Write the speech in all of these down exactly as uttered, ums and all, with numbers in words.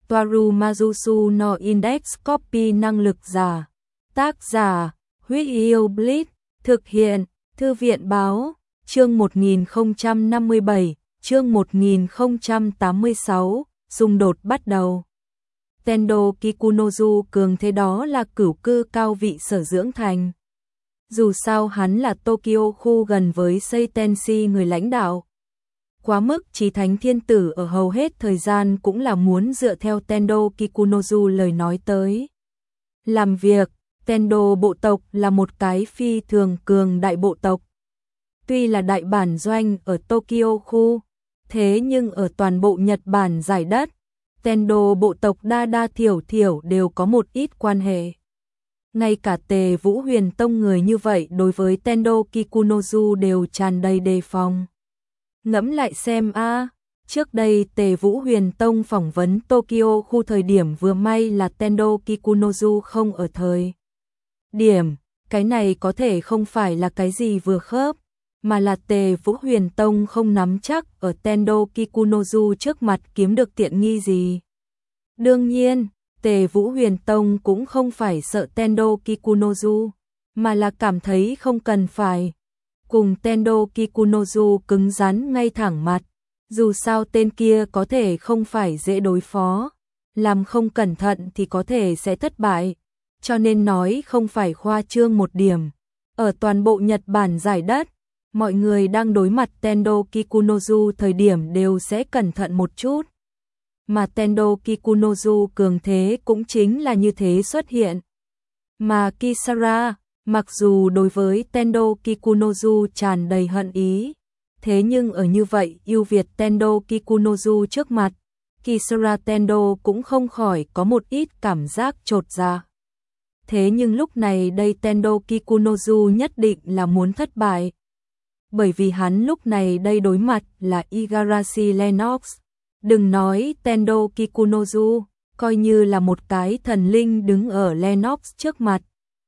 Toaru Majusu no Index Copy năng lực giả. Tác giả, Huyết Yêu Blitz, thực hiện, Thư viện báo, chương một nghìn không trăm năm mươi bảy, chương một nghìn không trăm tám mươi sáu, xung đột bắt đầu. Tendo Kikunozu cường thế đó là cửu cư cao vị sở dưỡng thành. Dù sao hắn là Tokyo khu gần với Seitenshi người lãnh đạo. Quá mức chí thánh thiên tử ở hầu hết thời gian cũng là muốn dựa theo Tendo Kikunozu lời nói tới. Làm việc, Tendo bộ tộc là một cái phi thường cường đại bộ tộc. Tuy là đại bản doanh ở Tokyo khu, thế nhưng ở toàn bộ Nhật Bản giải đất, Tendo bộ tộc đa đa thiểu thiểu đều có một ít quan hệ. Ngay cả Tề Vũ Huyền Tông người như vậy đối với Tendo Kikunozu đều tràn đầy đề phòng. Ngẫm lại xem a, trước đây Tề Vũ Huyền Tông phỏng vấn Tokyo khu thời điểm vừa may là Tendo Kikunozu không ở thời điểm, cái này có thể không phải là cái gì vừa khớp, mà là Tề Vũ Huyền Tông không nắm chắc ở Tendo Kikunozu trước mặt kiếm được tiện nghi gì. Đương nhiên, Tề Vũ Huyền Tông cũng không phải sợ Tendo Kikunozu, mà là cảm thấy không cần phải cùng Tendo Kikunozu cứng rắn ngay thẳng mặt. Dù sao tên kia có thể không phải dễ đối phó, làm không cẩn thận thì có thể sẽ thất bại, cho nên nói không phải khoa trương một điểm. Ở toàn bộ Nhật Bản giải đất, mọi người đang đối mặt Tendo Kikunozu thời điểm đều sẽ cẩn thận một chút. Mà Tendo Kikunozu cường thế cũng chính là như thế xuất hiện. Mà Kisara, mặc dù đối với Tendo Kikunozu tràn đầy hận ý, thế nhưng ở như vậy ưu việt Tendo Kikunozu trước mặt, Kisara Tendo cũng không khỏi có một ít cảm giác chột dạ. Thế nhưng lúc này đây Tendo Kikunozu nhất định là muốn thất bại. Bởi vì hắn lúc này đây đối mặt là Igarashi Lennox. Đừng nói Tendo Kikunozu, coi như là một cái thần linh đứng ở Lennox trước mặt.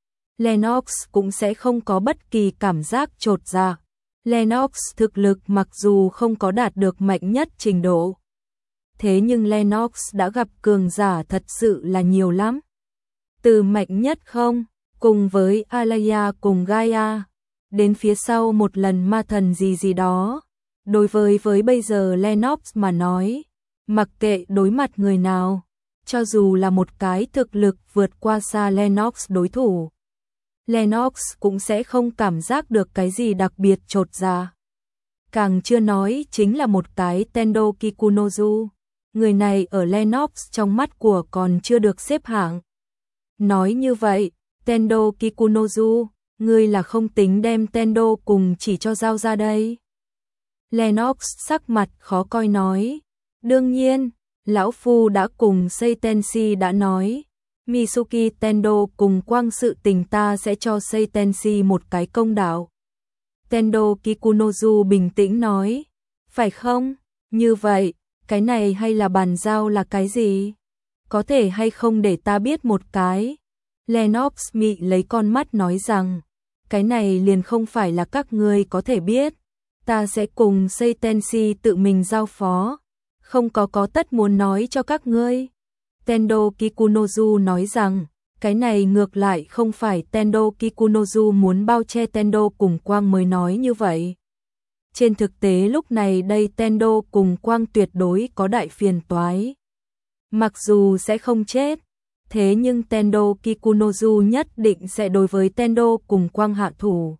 Lennox cũng sẽ không có bất kỳ cảm giác chột dạ. Lennox thực lực mặc dù không có đạt được mạnh nhất trình độ, thế nhưng Lennox đã gặp cường giả thật sự là nhiều lắm. Từ mạnh nhất không, cùng với Alaya cùng Gaia, đến phía sau một lần ma thần gì gì đó. Đối với với bây giờ Lennox mà nói, mặc kệ đối mặt người nào, cho dù là một cái thực lực vượt qua xa Lennox đối thủ, Lennox cũng sẽ không cảm giác được cái gì đặc biệt chột dạ. Càng chưa nói chính là một cái Tendo Kikunozu, người này ở Lennox trong mắt của còn chưa được xếp hạng. Nói như vậy, Tendo Kikunozu, ngươi là không tính đem Tendo cùng chỉ cho giao ra đây. Lennox sắc mặt khó coi nói, đương nhiên, lão phu đã cùng Seitenshi đã nói, Mitsuki Tendo cùng quang sự tình ta sẽ cho Seitenshi một cái công đạo. Tendo Kikunozu bình tĩnh nói, phải không? Như vậy, cái này hay là bàn giao là cái gì? Có thể hay không để ta biết một cái? Lennox mị lấy con mắt nói rằng, cái này liền không phải là các ngươi có thể biết. Ta sẽ cùng Seitenshi tự mình giao phó, không có có tất muốn nói cho các ngươi. Tendo Kikunozu nói rằng, cái này ngược lại không phải Tendo Kikunozu muốn bao che Tendo cùng Quang mới nói như vậy. Trên thực tế lúc này đây Tendo cùng Quang tuyệt đối có đại phiền toái. Mặc dù sẽ không chết, thế nhưng Tendo Kikunozu nhất định sẽ đối với Tendo cùng Quang hạ thủ.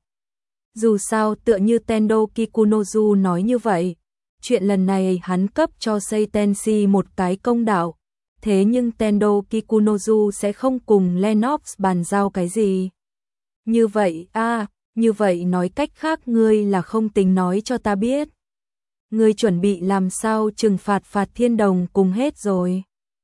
Dù sao tựa như Tendo Kikunozu nói như vậy, chuyện lần này hắn cấp cho Seitenshi một cái công đạo, thế nhưng Tendo Kikunozu sẽ không cùng Lennox bàn giao cái gì. Như vậy a, à, như vậy nói cách khác ngươi là không tính nói cho ta biết. Ngươi chuẩn bị làm sao trừng phạt phạt thiên đồng cùng hết rồi.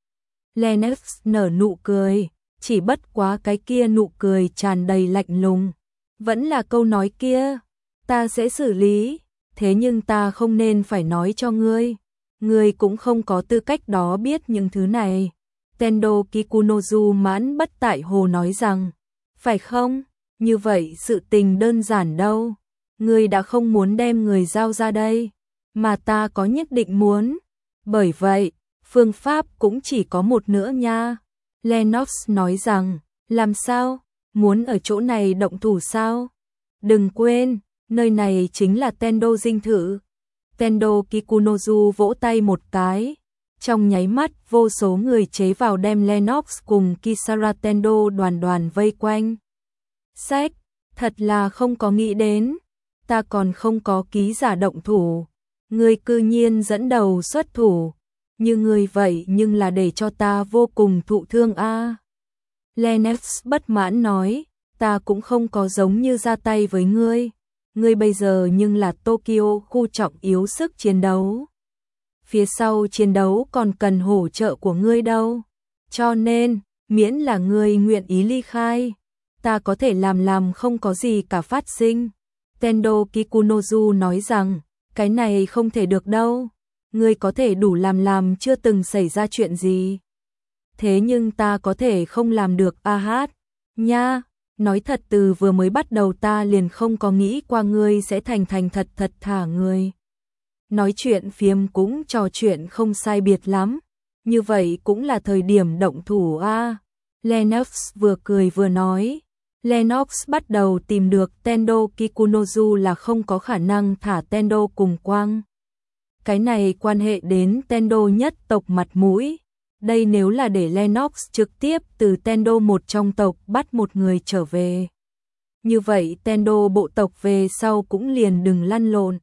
Lennox nở nụ cười, chỉ bất quá cái kia nụ cười tràn đầy lạnh lùng. Vẫn là câu nói kia, ta sẽ xử lý, thế nhưng ta không nên phải nói cho ngươi. Ngươi cũng không có tư cách đó biết những thứ này. Tendo Kikunozu mãn bất tại hồ nói rằng, phải không? Như vậy sự tình đơn giản đâu. Ngươi đã không muốn đem người giao ra đây, mà ta có nhất định muốn. Bởi vậy, phương pháp cũng chỉ có một nữa nha. Lennox nói rằng, làm sao, muốn ở chỗ này động thủ sao? Đừng quên, nơi này chính là Tendo dinh thự. Tendo Kikunozu vỗ tay một cái. Trong nháy mắt vô số người chế vào đem Lennox cùng Kisara Tendo đoàn đoàn vây quanh. Sách, thật là không có nghĩ đến, ta còn không có ký giả động thủ. Người cư nhiên dẫn đầu xuất thủ, như người vậy nhưng là để cho ta vô cùng thụ thương a. À. Lennox bất mãn nói, ta cũng không có giống như ra tay với ngươi. Ngươi bây giờ nhưng là Tokyo khu trọng yếu sức chiến đấu. Phía sau chiến đấu còn cần hỗ trợ của ngươi đâu. Cho nên, miễn là ngươi nguyện ý ly khai, ta có thể làm làm không có gì cả phát sinh. Tendo Kikunozu nói rằng, cái này không thể được đâu. Ngươi có thể đủ làm làm chưa từng xảy ra chuyện gì. Thế nhưng ta có thể không làm được a hát. Nha, nói thật từ vừa mới bắt đầu ta liền không có nghĩ qua ngươi sẽ thành thành thật thật thả ngươi. Nói chuyện phiếm cũng trò chuyện không sai biệt lắm. Như vậy cũng là thời điểm động thủ a. À. Lennox vừa cười vừa nói. Lennox bắt đầu tìm được Tendo Kikunozu là không có khả năng thả Tendo cùng quang. Cái này quan hệ đến Tendo nhất tộc mặt mũi. Đây nếu là để Lennox trực tiếp từ Tendo một trong tộc bắt một người trở về. Như vậy Tendo bộ tộc về sau cũng liền đừng lăn lộn.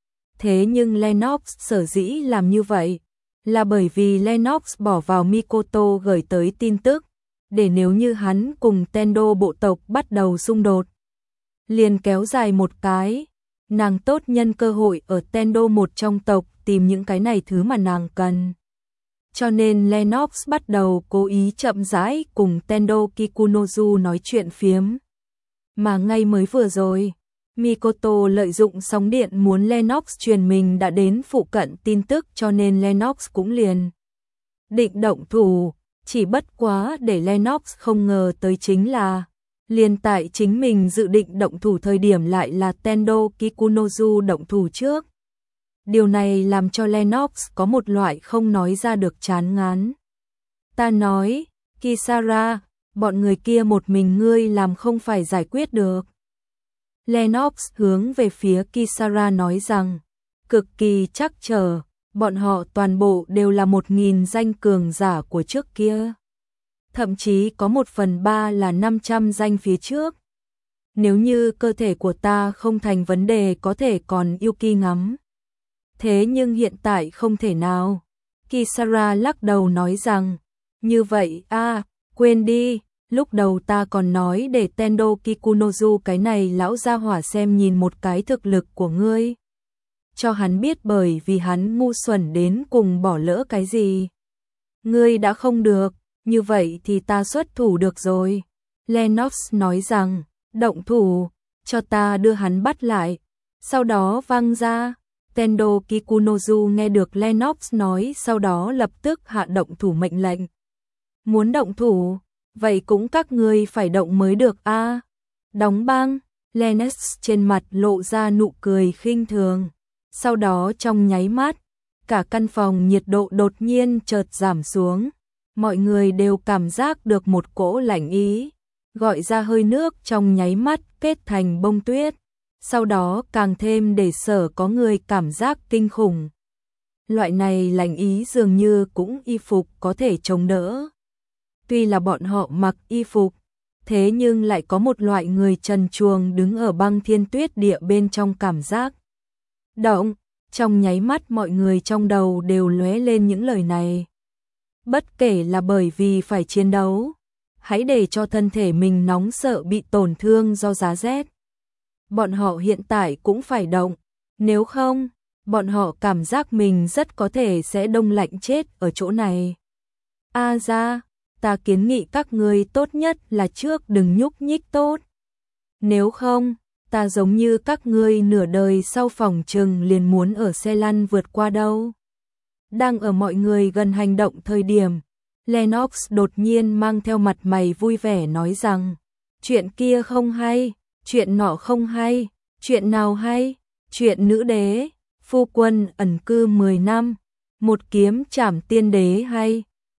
Thế nhưng Lennox sở dĩ làm như vậy là bởi vì Lennox bỏ vào Mikoto gửi tới tin tức, để nếu như hắn cùng Tendo bộ tộc bắt đầu xung đột, liền kéo dài một cái, nàng tốt nhân cơ hội ở Tendo một trong tộc tìm những cái này thứ mà nàng cần. Cho nên Lennox bắt đầu cố ý chậm rãi cùng Tendo Kikunozu nói chuyện phiếm. Mà ngay mới vừa rồi, Mikoto lợi dụng sóng điện muốn Lennox truyền mình đã đến phụ cận tin tức cho nên Lennox cũng liền định động thủ, chỉ bất quá để Lennox không ngờ tới chính là liền tại chính mình dự định động thủ thời điểm lại là Tendo Kikunozu động thủ trước. Điều này làm cho Lennox có một loại không nói ra được chán ngán. Ta nói, Kisara, bọn người kia một mình ngươi làm không phải giải quyết được. Lennox hướng về phía Kisara nói rằng, cực kỳ chắc trở, bọn họ toàn bộ đều là một nghìn danh cường giả của trước kia. Thậm chí có một phần ba là năm trăm danh phía trước. Nếu như cơ thể của ta không thành vấn đề có thể còn Yuki ngắm. Thế nhưng hiện tại không thể nào. Kisara lắc đầu nói rằng, như vậy a à, quên đi, lúc đầu ta còn nói để Tendo Kikunozu cái này lão gia hỏa xem nhìn một cái thực lực của ngươi. Cho hắn biết bởi vì hắn ngu xuẩn đến cùng bỏ lỡ cái gì. Ngươi đã không được, như vậy thì ta xuất thủ được rồi. Lennox nói rằng, động thủ, cho ta đưa hắn bắt lại. Sau đó văng ra. Tendo Kikunozu nghe được Lennox nói sau đó lập tức hạ động thủ mệnh lệnh. Muốn động thủ, vậy cũng các ngươi phải động mới được a. À. Đóng băng, Lennox trên mặt lộ ra nụ cười khinh thường. Sau đó trong nháy mắt, cả căn phòng nhiệt độ đột nhiên chợt giảm xuống. Mọi người đều cảm giác được một cỗ lạnh ý, gọi ra hơi nước trong nháy mắt kết thành bông tuyết. Sau đó càng thêm để sở có người cảm giác kinh khủng. Loại này lạnh ý dường như cũng y phục có thể chống đỡ. Tuy là bọn họ mặc y phục, thế nhưng lại có một loại người trần truồng đứng ở băng thiên tuyết địa bên trong cảm giác. Động, trong nháy mắt mọi người trong đầu đều lóe lên những lời này. Bất kể là bởi vì phải chiến đấu, hãy để cho thân thể mình nóng sợ bị tổn thương do giá rét. Bọn họ hiện tại cũng phải động, nếu không, bọn họ cảm giác mình rất có thể sẽ đông lạnh chết ở chỗ này. A ra, ta kiến nghị các ngươi tốt nhất là trước đừng nhúc nhích tốt. Nếu không, ta giống như các ngươi nửa đời sau phòng trừng liền muốn ở xe lăn vượt qua đâu. Đang ở mọi người gần hành động thời điểm, Lennox đột nhiên mang theo mặt mày vui vẻ nói rằng, chuyện kia không hay. Chuyện nọ không hay, chuyện nào hay, chuyện nữ đế, phu quân ẩn cư mười năm, một kiếm trảm tiên đế hay